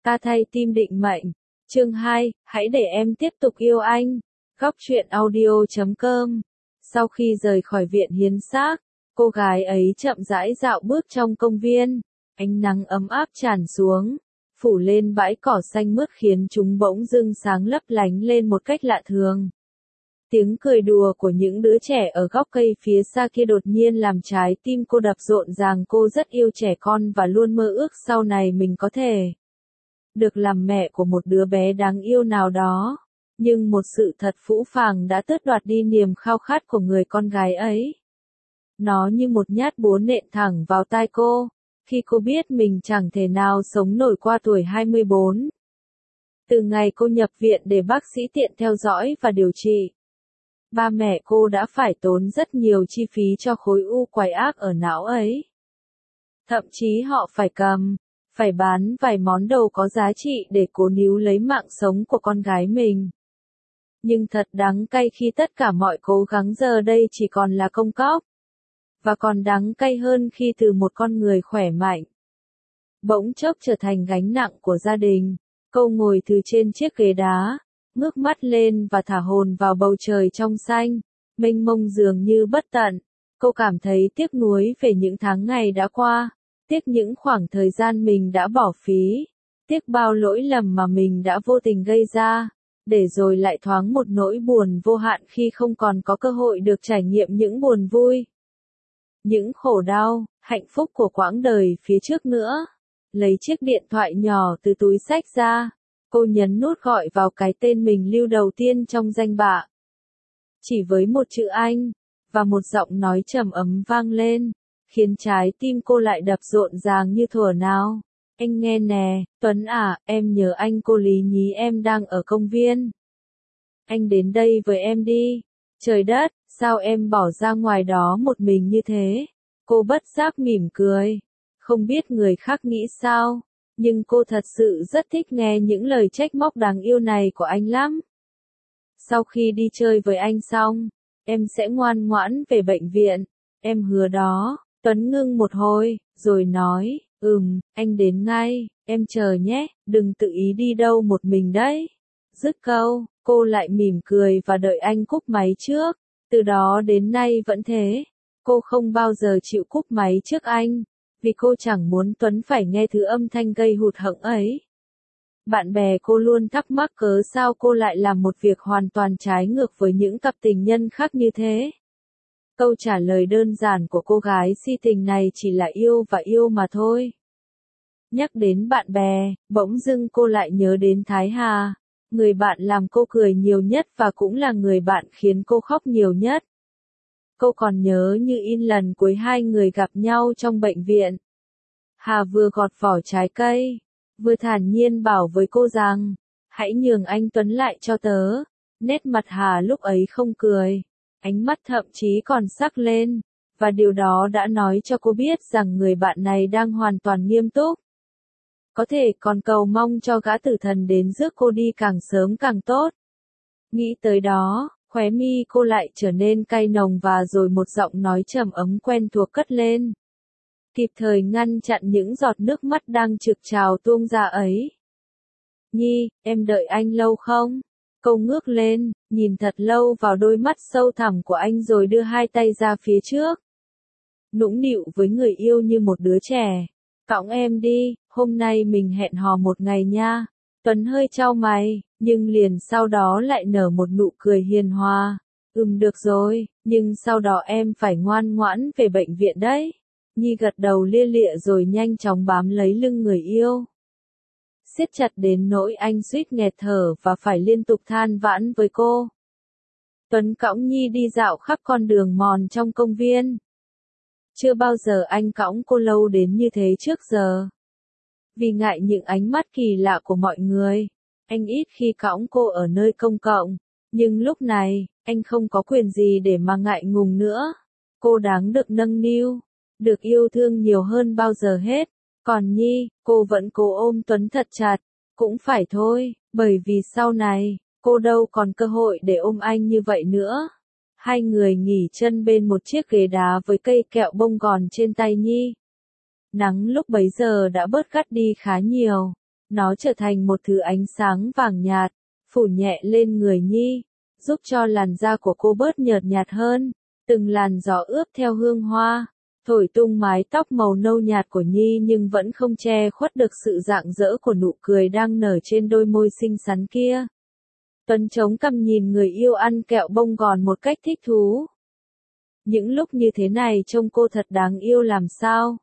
Ta thay tim định mệnh. Chương 2, hãy để em tiếp tục yêu anh. Góc truyện audio.com. Sau khi rời khỏi viện hiến xác, cô gái ấy chậm rãi dạo bước trong công viên. Ánh nắng ấm áp tràn xuống, phủ lên bãi cỏ xanh mướt khiến chúng bỗng dưng sáng lấp lánh lên một cách lạ thường. Tiếng cười đùa của những đứa trẻ ở góc cây phía xa kia đột nhiên làm trái tim cô đập rộn ràng. Cô rất yêu trẻ con và luôn mơ ước sau này mình có thể được làm mẹ của một đứa bé đáng yêu nào đó. Nhưng một sự thật phũ phàng đã tước đoạt đi niềm khao khát của người con gái ấy. Nó như một nhát búa nện thẳng vào tai cô, khi cô biết mình chẳng thể nào sống nổi qua tuổi 24. Từ ngày cô nhập viện để bác sĩ tiện theo dõi và điều trị, ba mẹ cô đã phải tốn rất nhiều chi phí cho khối u quái ác ở não ấy. Thậm chí họ phải bán vài món đồ có giá trị để cố níu lấy mạng sống của con gái mình. Nhưng thật đắng cay khi tất cả mọi cố gắng giờ đây chỉ còn là công cốc. Và còn đắng cay hơn khi từ một con người khỏe mạnh bỗng chốc trở thành gánh nặng của gia đình. Cô ngồi từ trên chiếc ghế đá, ngước mắt lên và thả hồn vào bầu trời trong xanh, mênh mông dường như bất tận. Cô cảm thấy tiếc nuối về những tháng ngày đã qua, tiếc những khoảng thời gian mình đã bỏ phí, tiếc bao lỗi lầm mà mình đã vô tình gây ra, để rồi lại thoáng một nỗi buồn vô hạn khi không còn có cơ hội được trải nghiệm những buồn vui, những khổ đau, hạnh phúc của quãng đời phía trước nữa. Lấy chiếc điện thoại nhỏ từ túi xách ra, cô nhấn nút gọi vào cái tên mình lưu đầu tiên trong danh bạ. Chỉ với một chữ Anh, và một giọng nói trầm ấm vang lên, khiến trái tim cô lại đập rộn ràng như thuở nào. Anh nghe nè, Tuấn à, em nhớ anh. Cô lý nhí, em đang ở công viên. Anh đến đây với em đi. Trời đất, sao em bỏ ra ngoài đó một mình như thế? Cô bất giác mỉm cười. Không biết người khác nghĩ sao, nhưng cô thật sự rất thích nghe những lời trách móc đáng yêu này của anh lắm. Sau khi đi chơi với anh xong, em sẽ ngoan ngoãn về bệnh viện, em hứa đó. Tuấn ngưng một hồi, rồi nói, anh đến ngay, em chờ nhé, đừng tự ý đi đâu một mình đấy. Dứt câu, cô lại mỉm cười và đợi anh cúp máy trước. Từ đó đến nay vẫn thế, cô không bao giờ chịu cúp máy trước anh, vì cô chẳng muốn Tuấn phải nghe thứ âm thanh gây hụt hẫng ấy. Bạn bè cô luôn thắc mắc cớ sao cô lại làm một việc hoàn toàn trái ngược với những cặp tình nhân khác như thế. Câu trả lời đơn giản của cô gái si tình này chỉ là yêu và yêu mà thôi. Nhắc đến bạn bè, bỗng dưng cô lại nhớ đến Thái Hà, người bạn làm cô cười nhiều nhất và cũng là người bạn khiến cô khóc nhiều nhất. Cô còn nhớ như in lần cuối hai người gặp nhau trong bệnh viện. Hà vừa gọt vỏ trái cây, vừa thản nhiên bảo với cô rằng, hãy nhường anh Tuấn lại cho tớ. Nét mặt Hà lúc ấy không cười, ánh mắt thậm chí còn sắc lên, và điều đó đã nói cho cô biết rằng người bạn này đang hoàn toàn nghiêm túc. Có thể còn cầu mong cho gã tử thần đến rước cô đi càng sớm càng tốt. Nghĩ tới đó, khóe mi cô lại trở nên cay nồng và rồi một giọng nói trầm ấm quen thuộc cất lên, kịp thời ngăn chặn những giọt nước mắt đang trực trào tuôn ra ấy. Nhi, em đợi anh lâu không? Cô ngước lên, nhìn thật lâu vào đôi mắt sâu thẳm của anh rồi đưa hai tay ra phía trước. Nũng nịu với người yêu như một đứa trẻ. Cõng em đi, hôm nay mình hẹn hò một ngày nha. Tuấn hơi chau mày, nhưng liền sau đó lại nở một nụ cười hiền hòa. Được rồi, nhưng sau đó em phải ngoan ngoãn về bệnh viện đấy. Nhi gật đầu lia lịa rồi nhanh chóng bám lấy lưng người yêu. Siết chặt đến nỗi anh suýt nghẹt thở và phải liên tục than vãn với cô. Tuấn cõng Nhi đi dạo khắp con đường mòn trong công viên. Chưa bao giờ anh cõng cô lâu đến như thế trước giờ. Vì ngại những ánh mắt kỳ lạ của mọi người, anh ít khi cõng cô ở nơi công cộng. Nhưng lúc này, anh không có quyền gì để mà ngại ngùng nữa. Cô đáng được nâng niu, được yêu thương nhiều hơn bao giờ hết. Còn Nhi, cô vẫn cố ôm Tuấn thật chặt. Cũng phải thôi, bởi vì sau này, cô đâu còn cơ hội để ôm anh như vậy nữa. Hai người nghỉ chân bên một chiếc ghế đá với cây kẹo bông gòn trên tay Nhi. Nắng lúc bấy giờ đã bớt gắt đi khá nhiều. Nó trở thành một thứ ánh sáng vàng nhạt, phủ nhẹ lên người Nhi, giúp cho làn da của cô bớt nhợt nhạt hơn. Từng làn gió ướp theo hương hoa, thổi tung mái tóc màu nâu nhạt của Nhi nhưng vẫn không che khuất được sự rạng rỡ của nụ cười đang nở trên đôi môi xinh xắn kia. Tuấn chống cằm nhìn người yêu ăn kẹo bông gòn một cách thích thú. Những lúc như thế này trông cô thật đáng yêu làm sao.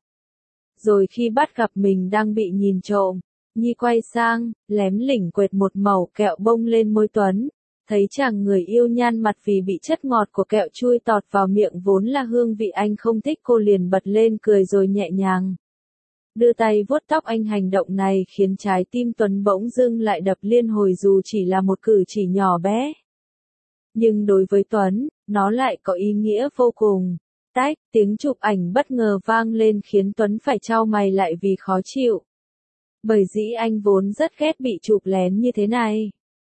Rồi khi bắt gặp mình đang bị nhìn trộm, Nhi quay sang, lém lỉnh quệt một mẩu kẹo bông lên môi Tuấn. Thấy chàng người yêu nhăn mặt vì bị chất ngọt của kẹo chui tọt vào miệng vốn là hương vị anh không thích, cô liền bật lên cười rồi nhẹ nhàng đưa tay vuốt tóc anh. Hành động này khiến trái tim Tuấn bỗng dưng lại đập liên hồi dù chỉ là một cử chỉ nhỏ bé. Nhưng đối với Tuấn, nó lại có ý nghĩa vô cùng. Tách, tiếng chụp ảnh bất ngờ vang lên khiến Tuấn phải chau mày lại vì khó chịu. Bởi dĩ anh vốn rất ghét bị chụp lén như thế này.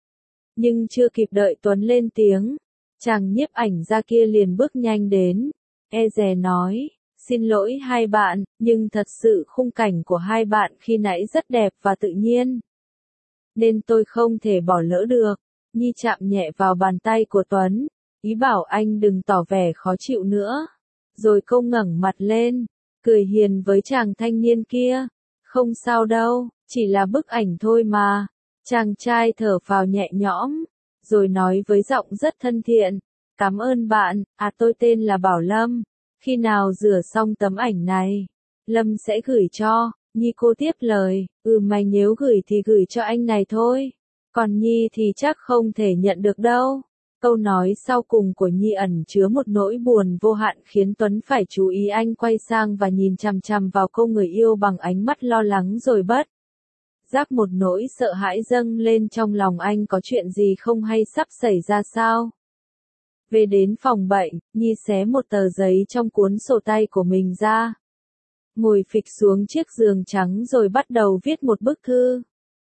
Nhưng chưa kịp đợi Tuấn lên tiếng, chàng nhiếp ảnh ra kia liền bước nhanh đến, e dè nói, xin lỗi hai bạn, nhưng thật sự khung cảnh của hai bạn khi nãy rất đẹp và tự nhiên. Nên tôi không thể bỏ lỡ được. Nhi chạm nhẹ vào bàn tay của Tuấn, ý bảo anh đừng tỏ vẻ khó chịu nữa. Rồi cô ngẩng mặt lên, cười hiền với chàng thanh niên kia. Không sao đâu, chỉ là bức ảnh thôi mà. Chàng trai thở phào nhẹ nhõm, rồi nói với giọng rất thân thiện, cảm ơn bạn, tôi tên là Bảo Lâm, khi nào rửa xong tấm ảnh này, Lâm sẽ gửi cho. Nhi cô tiếp lời, mày nếu gửi thì gửi cho anh này thôi, còn Nhi thì chắc không thể nhận được đâu. Câu nói sau cùng của Nhi ẩn chứa một nỗi buồn vô hạn khiến Tuấn phải chú ý. Anh quay sang và nhìn chằm chằm vào cô người yêu bằng ánh mắt lo lắng rồi bất giác một nỗi sợ hãi dâng lên trong lòng anh. Có chuyện gì không hay sắp xảy ra sao? Về đến phòng bệnh, Nhi xé một tờ giấy trong cuốn sổ tay của mình ra, ngồi phịch xuống chiếc giường trắng rồi bắt đầu viết một bức thư.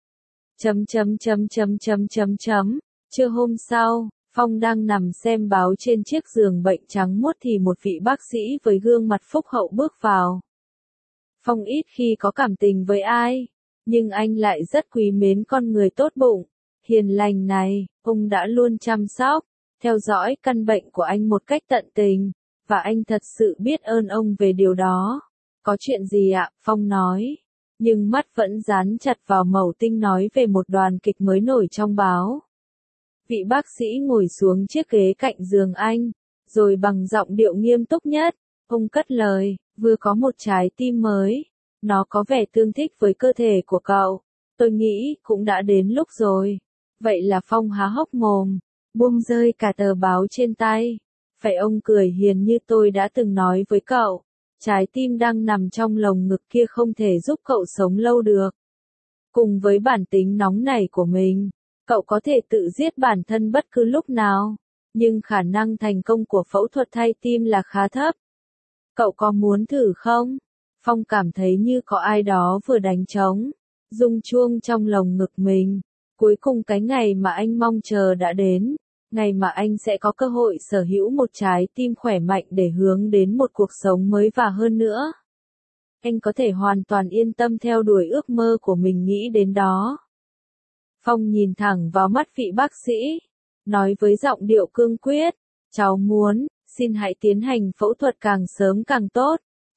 Trưa hôm sau, Phong đang nằm xem báo trên chiếc giường bệnh trắng muốt thì một vị bác sĩ với gương mặt phúc hậu bước vào. Phong ít khi có cảm tình với ai, nhưng anh lại rất quý mến con người tốt bụng, hiền lành này. Ông đã luôn chăm sóc, theo dõi căn bệnh của anh một cách tận tình, và anh thật sự biết ơn ông về điều đó. Có chuyện gì ạ? Phong nói, nhưng mắt vẫn dán chặt vào mẩu tinh nói về một đoàn kịch mới nổi trong báo. Vị bác sĩ ngồi xuống chiếc ghế cạnh giường anh, rồi bằng giọng điệu nghiêm túc nhất, ông cất lời, vừa có một trái tim mới. Nó có vẻ tương thích với cơ thể của cậu. Tôi nghĩ cũng đã đến lúc rồi. Vậy là Phong há hốc mồm, buông rơi cả tờ báo trên tay. Phải, ông cười hiền, như tôi đã từng nói với cậu. Trái tim đang nằm trong lồng ngực kia không thể giúp cậu sống lâu được. Cùng với bản tính nóng nảy của mình, cậu có thể tự giết bản thân bất cứ lúc nào. Nhưng khả năng thành công của phẫu thuật thay tim là khá thấp. Cậu có muốn thử không? Phong cảm thấy như có ai đó vừa đánh trống, rung chuông trong lồng ngực mình. Cuối cùng cái ngày mà anh mong chờ đã đến, ngày mà anh sẽ có cơ hội sở hữu một trái tim khỏe mạnh để hướng đến một cuộc sống mới và hơn nữa. Anh có thể hoàn toàn yên tâm theo đuổi ước mơ của mình, nghĩ đến đó. Phong nhìn thẳng vào mắt vị bác sĩ, nói với giọng điệu cương quyết, cháu muốn, xin hãy tiến hành phẫu thuật càng sớm càng tốt.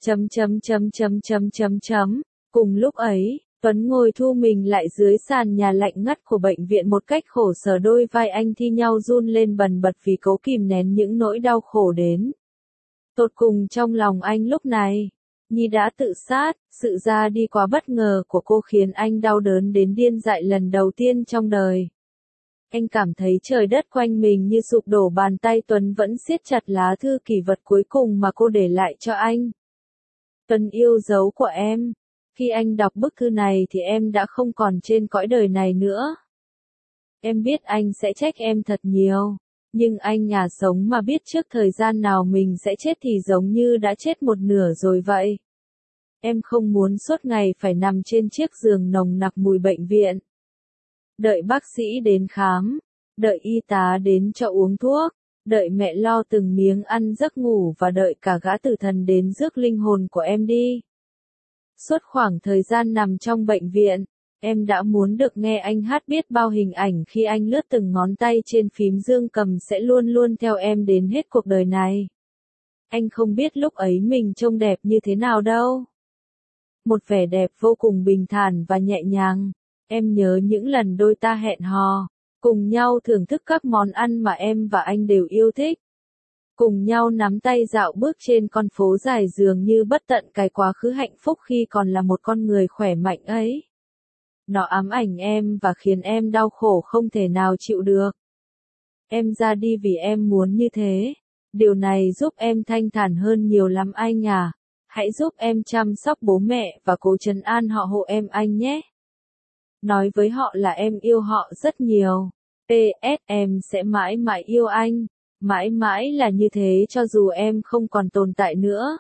Cùng lúc ấy, Tuấn ngồi thu mình lại dưới sàn nhà lạnh ngắt của bệnh viện một cách khổ sở. Đôi vai anh thi nhau run lên bần bật vì cố kìm nén những nỗi đau khổ đến tột cùng trong lòng anh lúc này. Nhi đã tự sát, sự ra đi quá bất ngờ của cô khiến anh đau đớn đến điên dại lần đầu tiên trong đời. Anh cảm thấy trời đất quanh mình như sụp đổ. Bàn tay Tuấn vẫn siết chặt lá thư kỷ vật cuối cùng mà cô để lại cho anh. Tuấn yêu dấu của em. Khi anh đọc bức thư này thì em đã không còn trên cõi đời này nữa. Em biết anh sẽ trách em thật nhiều. Nhưng anh sống mà biết trước thời gian nào mình sẽ chết thì giống như đã chết một nửa rồi vậy. Em không muốn suốt ngày phải nằm trên chiếc giường nồng nặc mùi bệnh viện. Đợi bác sĩ đến khám, đợi y tá đến cho uống thuốc, đợi mẹ lo từng miếng ăn giấc ngủ và đợi cả gã tử thần đến rước linh hồn của em đi. Suốt khoảng thời gian nằm trong bệnh viện, Em đã muốn được nghe anh hát biết bao hình ảnh khi anh lướt từng ngón tay trên phím dương cầm sẽ luôn luôn theo em đến hết cuộc đời này. Anh không biết lúc ấy mình trông đẹp như thế nào đâu. Một vẻ đẹp vô cùng bình thản và nhẹ nhàng. Em nhớ những lần đôi ta hẹn hò, cùng nhau thưởng thức các món ăn mà em và anh đều yêu thích. Cùng nhau nắm tay dạo bước trên con phố dài dường như bất tận cái quá khứ hạnh phúc khi còn là một con người khỏe mạnh ấy. Nó ám ảnh em và khiến em đau khổ không thể nào chịu được. Em ra đi vì em muốn như thế. Điều này giúp em thanh thản hơn nhiều lắm anh à. Hãy giúp em chăm sóc bố mẹ và cố trấn an họ hộ em anh nhé. Nói với họ là em yêu họ rất nhiều. PS em sẽ mãi mãi yêu anh. Mãi mãi là như thế cho dù em không còn tồn tại nữa.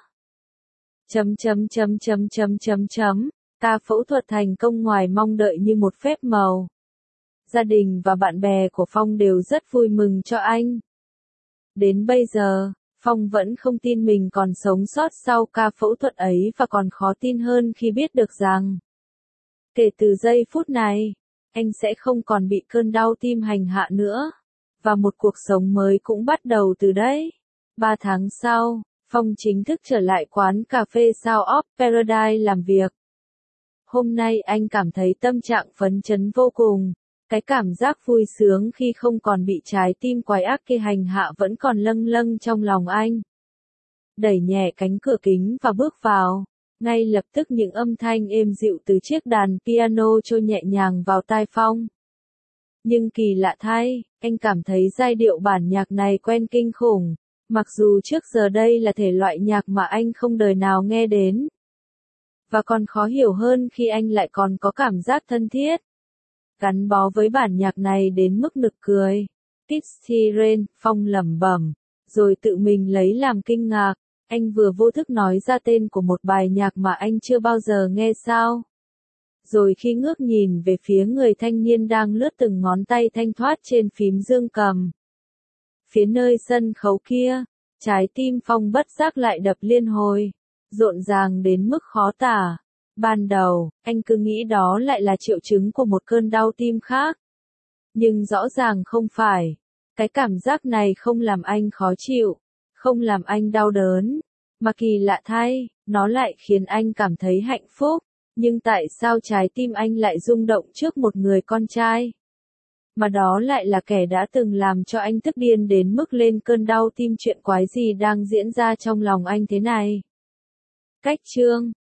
Ca phẫu thuật thành công ngoài mong đợi như một phép màu. Gia đình và bạn bè của Phong đều rất vui mừng cho anh. Đến bây giờ, Phong vẫn không tin mình còn sống sót sau ca phẫu thuật ấy và còn khó tin hơn khi biết được rằng kể từ giây phút này, anh sẽ không còn bị cơn đau tim hành hạ nữa. Và một cuộc sống mới cũng bắt đầu từ đấy. 3 tháng sau, Phong chính thức trở lại quán cà phê South of Paradise làm việc. Hôm nay anh cảm thấy tâm trạng phấn chấn vô cùng. Cái cảm giác vui sướng khi không còn bị trái tim quái ác kia hành hạ vẫn còn lâng lâng trong lòng anh. Đẩy nhẹ cánh cửa kính và bước vào. Ngay lập tức những âm thanh êm dịu từ chiếc đàn piano trôi nhẹ nhàng vào tai Phong. Nhưng kỳ lạ thay, anh cảm thấy giai điệu bản nhạc này quen kinh khủng. Mặc dù trước giờ đây là thể loại nhạc mà anh không đời nào nghe đến. Và còn khó hiểu hơn khi anh lại còn có cảm giác thân thiết. Gắn bó với bản nhạc này đến mức nực cười. Tipsy Rain, Phong lẩm bẩm, rồi tự mình lấy làm kinh ngạc. Anh vừa vô thức nói ra tên của một bài nhạc mà anh chưa bao giờ nghe sao. Rồi khi ngước nhìn về phía người thanh niên đang lướt từng ngón tay thanh thoát trên phím dương cầm. Phía nơi sân khấu kia, trái tim Phong bất giác lại đập liên hồi, rộn ràng đến mức khó tả. Ban đầu, anh cứ nghĩ đó lại là triệu chứng của một cơn đau tim khác. Nhưng rõ ràng không phải. Cái cảm giác này không làm anh khó chịu, không làm anh đau đớn, mà kỳ lạ thay, nó lại khiến anh cảm thấy hạnh phúc. Nhưng tại sao trái tim anh lại rung động trước một người con trai? Mà đó lại là kẻ đã từng làm cho anh tức điên đến mức lên cơn đau tim. Chuyện quái gì đang diễn ra trong lòng anh thế này? Cách chương